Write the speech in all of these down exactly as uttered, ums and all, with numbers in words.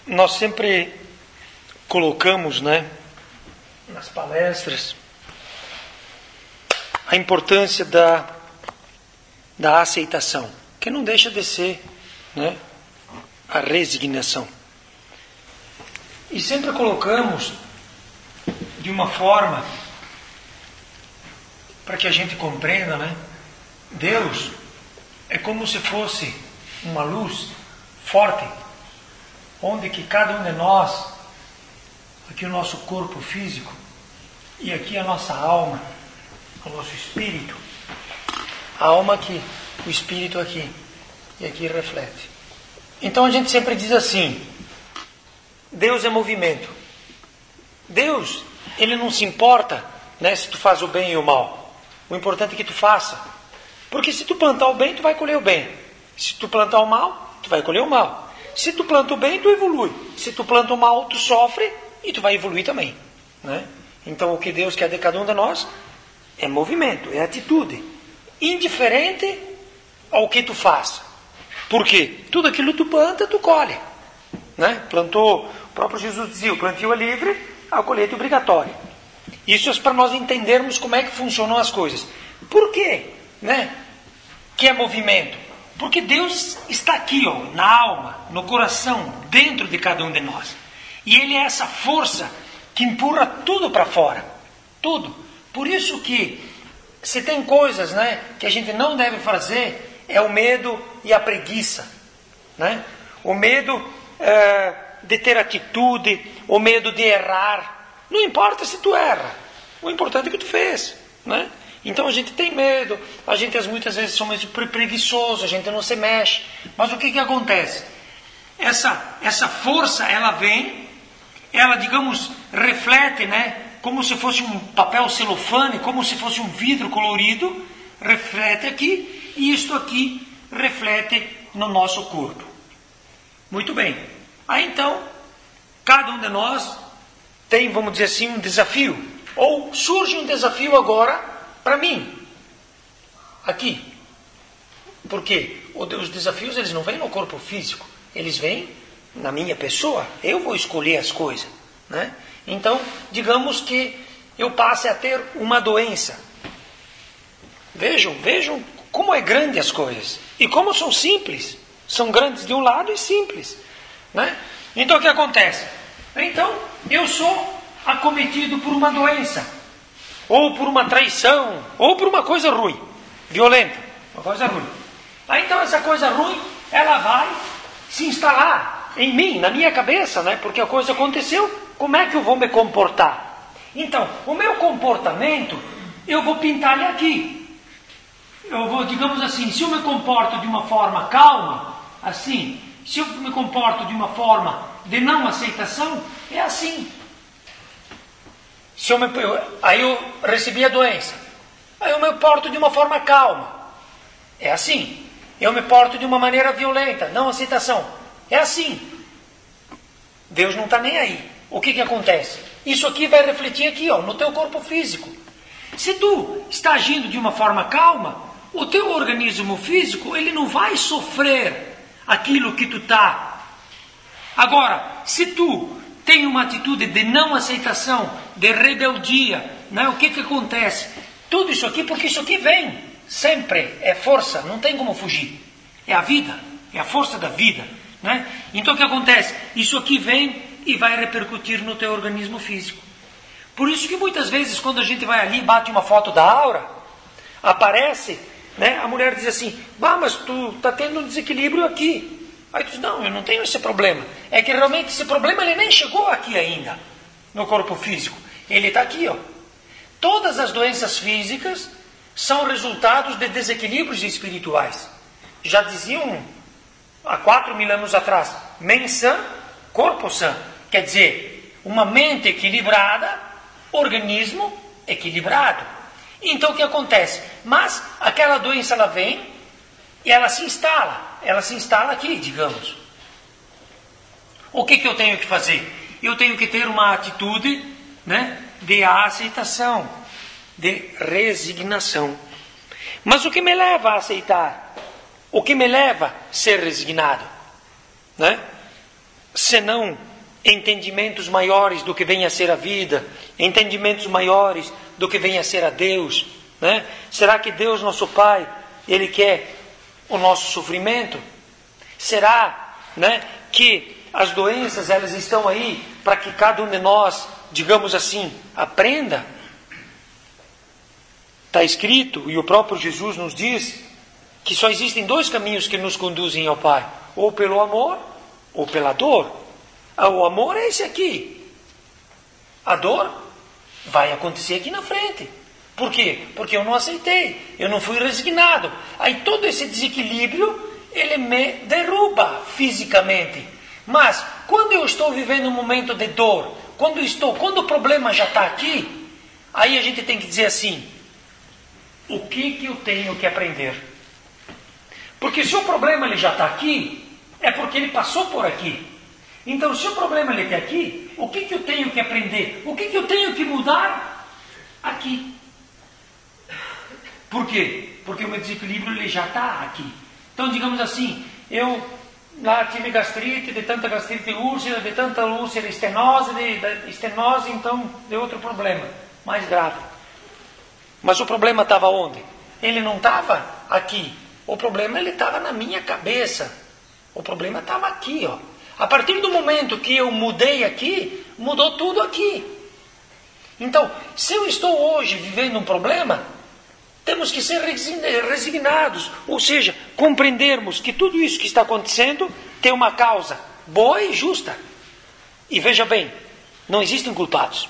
nós sempre colocamos, né, nas palestras, a importância da, da aceitação, que não deixa de ser, né, a resignação. E sempre colocamos de uma forma para que a gente compreenda, né? Deus é como se fosse uma luz forte, onde que cada um de nós, aqui o nosso corpo físico, e aqui a nossa alma, o nosso espírito, a alma aqui, o espírito aqui, e aqui reflete. Então a gente sempre diz assim, Deus é movimento. Deus, Ele não se importa, né, se tu faz o bem e o mal. O importante é que tu faça. Porque se tu plantar o bem, tu vai colher o bem. Se tu plantar o mal, tu vai colher o mal. Se tu planta o bem, tu evolui. Se tu planta o mal, tu sofre e tu vai evoluir também, né? Então o que Deus quer de cada um de nós é movimento, é atitude. Indiferente ao que tu faça. Por quê? Tudo aquilo que tu planta, tu colhe, né? Plantou, o próprio Jesus dizia, o plantio é livre, a colheita é obrigatória. Isso é para nós entendermos como é que funcionam as coisas. Por quê, né, que é movimento? Porque Deus está aqui, ó, na alma, no coração, dentro de cada um de nós. E Ele é essa força que empurra tudo para fora. Tudo. Por isso que, se tem coisas, né, que a gente não deve fazer, é o medo e a preguiça, né? O medo é, de ter atitude, o medo de errar. Não importa se tu erra, o importante é que tu fez, né? Então a gente tem medo, a gente muitas vezes somos preguiçosos, a gente não se mexe. Mas o que que acontece? Essa, essa força, ela vem, ela, digamos, reflete, né? Como se fosse um papel celofane, como se fosse um vidro colorido, reflete aqui, e isto aqui reflete no nosso corpo. Muito bem. Aí então, cada um de nós tem, vamos dizer assim, um desafio. Ou surge um desafio agora para mim. Aqui. Por quê? Os desafios, eles não vêm no corpo físico. Eles vêm na minha pessoa. Eu vou escolher as coisas, né? Então, digamos que eu passe a ter uma doença. Vejam, vejam como é grande as coisas. E como são simples. São grandes de um lado e simples, né? Então, o que acontece? Então, eu sou acometido por uma doença, ou por uma traição, ou por uma coisa ruim, violenta, uma coisa ruim. Aí, então, essa coisa ruim, ela vai se instalar em mim, na minha cabeça, né? Porque a coisa aconteceu, como é que eu vou me comportar? Então, o meu comportamento, eu vou pintar ele aqui. Eu vou, digamos assim, se eu me comporto de uma forma calma, assim, se eu me comporto de uma forma de não aceitação, é assim. Se eu me, eu, aí eu recebi a doença. Aí eu me porto de uma forma calma. É assim. Eu me porto de uma maneira violenta, não aceitação. É assim. Deus não está nem aí. O que que acontece? Isso aqui vai refletir aqui, ó, no teu corpo físico. Se tu está agindo de uma forma calma, o teu organismo físico, ele não vai sofrer aquilo que tu está. Agora, se tu tem uma atitude de não aceitação, de rebeldia, né? O que que acontece? Tudo isso aqui, porque isso aqui vem, sempre, é força, não tem como fugir. É a vida, é a força da vida, né? Então o que acontece? Isso aqui vem e vai repercutir no teu organismo físico. Por isso que muitas vezes, quando a gente vai ali e bate uma foto da aura, aparece, né? A mulher diz assim, bah, mas tu está tendo um desequilíbrio aqui. Aí tu diz, não, eu não tenho esse problema. É que realmente esse problema ele nem chegou aqui ainda, no corpo físico. Ele está aqui, ó. Todas as doenças físicas são resultados de desequilíbrios espirituais. Já diziam há quatro mil anos atrás, mens sã, corpo sã. Quer dizer, uma mente equilibrada, organismo equilibrado. Então o que acontece? Mas aquela doença ela vem e ela se instala. Ela se instala aqui, digamos. O que que eu tenho que fazer? Eu tenho que ter uma atitude, né, de aceitação, de resignação. Mas o que me leva a aceitar? O que me leva a ser resignado? Né? senão entendimentos maiores do que vem a ser a vida, entendimentos maiores do que vem a ser a Deus, né? Será que Deus, nosso Pai, Ele quer o nosso sofrimento? Será, né, que as doenças elas estão aí para que cada um de nós, digamos assim, aprenda? Está escrito, e o próprio Jesus nos diz, que só existem dois caminhos que nos conduzem ao Pai, ou pelo amor, ou pela dor. O amor é esse aqui. A dor vai acontecer aqui na frente. Por quê? Porque eu não aceitei, eu não fui resignado. Aí todo esse desequilíbrio, ele me derruba fisicamente. Mas, quando eu estou vivendo um momento de dor, quando estou, quando o problema já está aqui, aí a gente tem que dizer assim, o que que eu tenho que aprender? Porque se o problema ele já está aqui, é porque ele passou por aqui. Então, se o problema ele está aqui, o que que eu tenho que aprender? O que que eu tenho que mudar? Aqui. Por quê? Porque o meu desequilíbrio ele já está aqui. Então, digamos assim, eu lá tive gastrite, de tanta gastrite úlcera, de tanta úlcera estenose, de, de estenose, então deu outro problema, mais grave. Mas o problema estava onde? Ele não estava aqui. O problema ele estava na minha cabeça. O problema estava aqui, ó. A partir do momento que eu mudei aqui, mudou tudo aqui. Então, se eu estou hoje vivendo um problema, temos que ser resignados, ou seja, compreendermos que tudo isso que está acontecendo tem uma causa boa e justa. E veja bem, não existem culpados.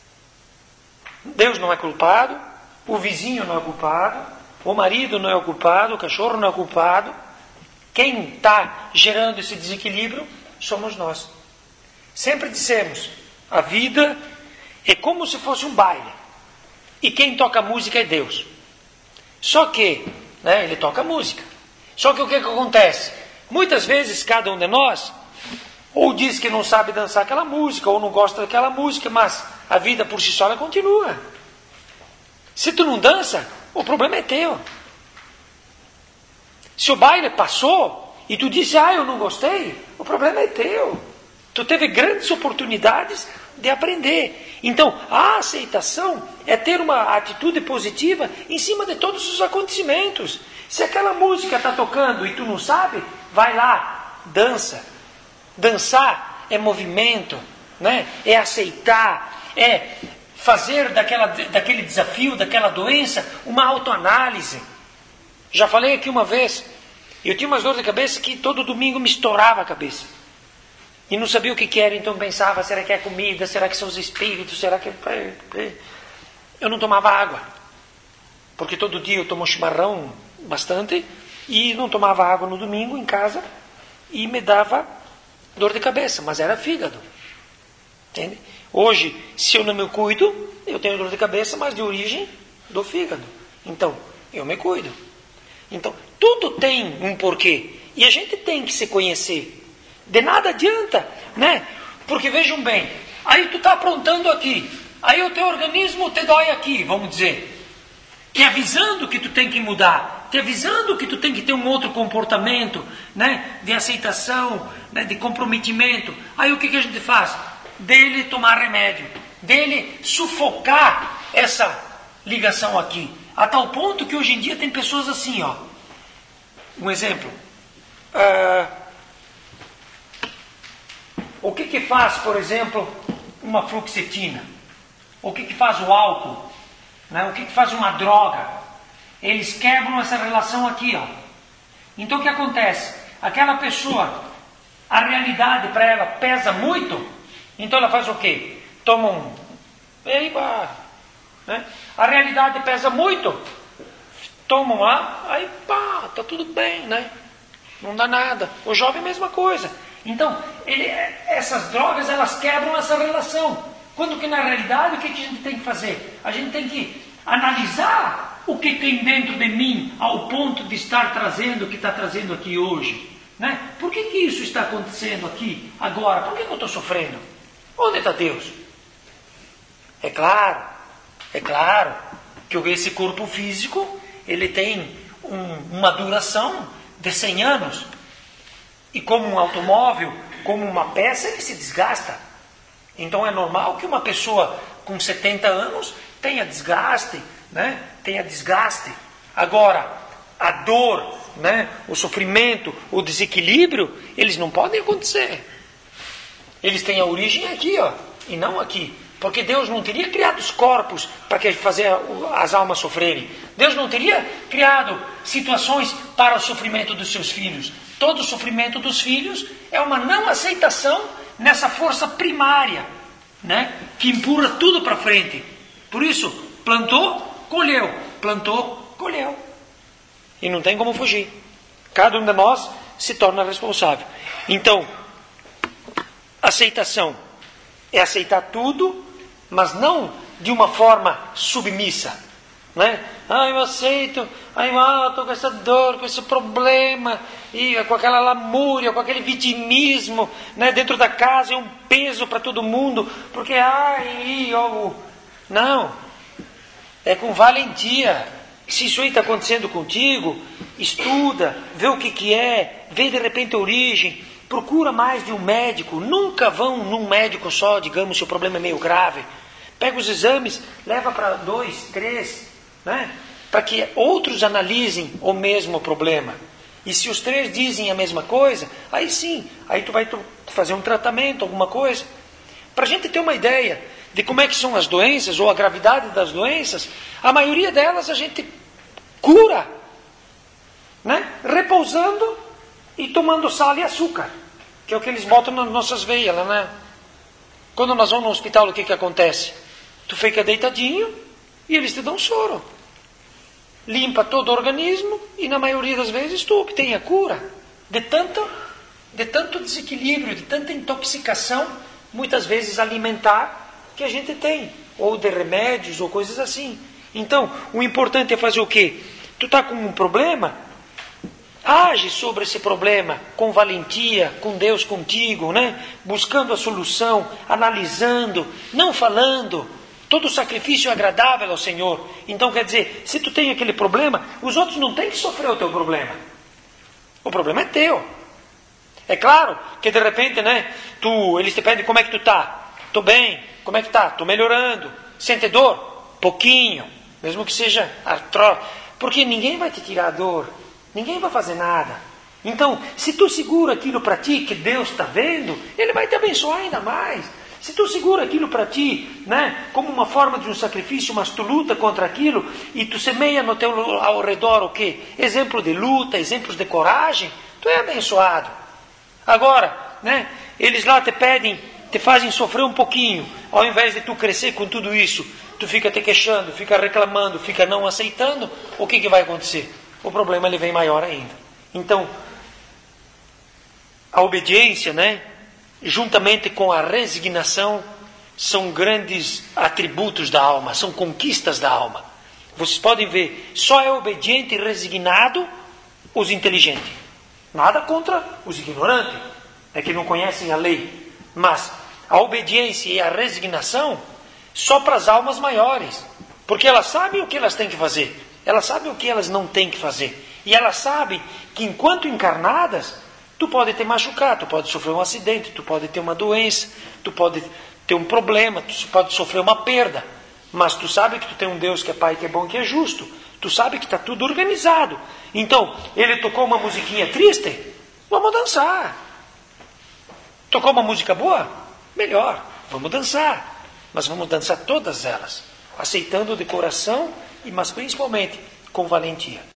Deus não é culpado, o vizinho não é culpado, o marido não é o culpado, o cachorro não é culpado. Quem está gerando esse desequilíbrio somos nós. Sempre dissemos, a vida é como se fosse um baile. E quem toca música é Deus. Só que, né, ele toca música. Só que o que, que acontece? Muitas vezes cada um de nós, ou diz que não sabe dançar aquela música, ou não gosta daquela música, mas a vida por si só ela continua. Se tu não dança, o problema é teu. Se o baile passou, e tu disse, ah, eu não gostei, o problema é teu. Tu teve grandes oportunidades de aprender. Então, a aceitação é ter uma atitude positiva em cima de todos os acontecimentos. Se aquela música está tocando e tu não sabe, vai lá, dança. Dançar é movimento, né? É aceitar, é fazer daquela, daquele desafio, daquela doença, uma autoanálise. Já falei aqui uma vez, eu tinha umas dores de cabeça que todo domingo me estourava a cabeça. E não sabia o que, que era, então pensava, será que é comida, será que são os espíritos, será que... Eu não tomava água. Porque todo dia eu tomo chimarrão bastante, e não tomava água no domingo em casa, e me dava dor de cabeça, mas era fígado. Entende? Hoje, se eu não me cuido, eu tenho dor de cabeça, mas de origem do fígado. Então, eu me cuido. Então, tudo tem um porquê. E a gente tem que se conhecer. De nada adianta, né? Porque vejam bem, aí tu está aprontando aqui, aí o teu organismo te dói aqui, vamos dizer. Te avisando que tu tem que mudar, te avisando que tu tem que ter um outro comportamento, né? De aceitação, né? De comprometimento. Aí o que, que a gente faz? Dele tomar remédio, dele sufocar essa ligação aqui. A tal ponto que hoje em dia tem pessoas assim, ó. Um exemplo. Uh, o que que faz, por exemplo, uma fluoxetina? O que que faz o álcool? Né? O que que faz uma droga? Eles quebram essa relação aqui, ó. Então o que acontece? Aquela pessoa, a realidade para ela pesa muito, então ela faz o quê? Toma um... Ei, pá, né? A realidade pesa muito, tomam lá, aí pá, tá tudo bem, né? Não dá nada. O jovem é a mesma coisa. Então, ele, essas drogas, elas quebram essa relação. Quando que na realidade, o que, que a gente tem que fazer? A gente tem que analisar o que tem dentro de mim, ao ponto de estar trazendo o que está trazendo aqui hoje. Né? Por que, que isso está acontecendo aqui, agora? Por que, que eu estou sofrendo? Onde está Deus? É claro, é claro que esse corpo físico, ele tem um, uma duração de cem anos. E como um automóvel, como uma peça, ele se desgasta. Então é normal que uma pessoa com setenta anos tenha desgaste, né? Tenha desgaste. Agora, a dor, né? O sofrimento, o desequilíbrio, eles não podem acontecer. Eles têm a origem aqui, ó, e não aqui. Porque Deus não teria criado os corpos para que fazer as almas sofrerem. Deus não teria criado situações para o sofrimento dos seus filhos. Todo o sofrimento dos filhos é uma não aceitação nessa força primária, né, que empurra tudo para frente. Por isso, plantou, colheu. Plantou, colheu. E não tem como fugir. Cada um de nós se torna responsável. Então, aceitação é aceitar tudo, mas não de uma forma submissa, né? Ah, eu aceito, aí ah, estou com essa dor, com esse problema, e com aquela lamúria, com aquele vitimismo, né? Dentro da casa é um peso para todo mundo, porque ai, oh, não, é com valentia. Se isso aí está acontecendo contigo, estuda, vê o que, que é, vê de repente a origem, procura mais de um médico. Nunca vão num médico só, digamos, se o problema é meio grave. Pega os exames, leva para dois, três, né? Para que outros analisem o mesmo problema. E se os três dizem a mesma coisa, aí sim, aí tu vai tu fazer um tratamento, alguma coisa. Para a gente ter uma ideia de como é que são as doenças, ou a gravidade das doenças, a maioria delas a gente cura, né? Repousando e tomando sal e açúcar, que é o que eles botam nas nossas veias, né? Quando nós vamos no hospital, o que, que acontece? Tu fica deitadinho e eles te dão soro. Limpa todo o organismo e na maioria das vezes tu obtém a cura de tanto, de tanto desequilíbrio, de tanta intoxicação, muitas vezes alimentar, que a gente tem. Ou de remédios ou coisas assim. Então, o importante é fazer o quê? Tu está com um problema? Age sobre esse problema com valentia, com Deus contigo, né? Buscando a solução, analisando, não falando. Todo sacrifício é agradável ao Senhor. Então quer dizer, se tu tem aquele problema, os outros não têm que sofrer o teu problema. O problema é teu. É claro que de repente, né? Tu, eles te pedem como é que tu tá. Tô bem. Como é que tá? Tô melhorando. Sente dor? Pouquinho. Mesmo que seja artrose. Porque ninguém vai te tirar a dor. Ninguém vai fazer nada. Então, se tu segura aquilo para ti, que Deus está vendo, Ele vai te abençoar ainda mais. Se tu segura aquilo para ti, né, como uma forma de um sacrifício, mas tu luta contra aquilo, e tu semeia no teu, ao redor o quê? Exemplo de luta, exemplos de coragem, tu é abençoado. Agora, né, eles lá te pedem, te fazem sofrer um pouquinho, ao invés de tu crescer com tudo isso, tu fica te queixando, fica reclamando, fica não aceitando, o que, que vai acontecer? O problema ele vem maior ainda. Então, a obediência, né, juntamente com a resignação, são grandes atributos da alma, são conquistas da alma. Vocês podem ver, só é obediente e resignado os inteligentes. Nada contra os ignorantes, é que não conhecem a lei. Mas a obediência e a resignação só para as almas maiores, porque elas sabem o que elas têm que fazer. Elas sabem o que elas não têm que fazer. E elas sabem que enquanto encarnadas, tu pode te machucar, tu pode sofrer um acidente, tu pode ter uma doença, tu pode ter um problema, tu pode sofrer uma perda. Mas tu sabe que tu tem um Deus que é Pai, que é bom, que é justo. Tu sabe que está tudo organizado. Então, ele tocou uma musiquinha triste, vamos dançar. Tocou uma música boa? Melhor, vamos dançar. Mas vamos dançar todas elas, aceitando de coração, mas principalmente com valentia.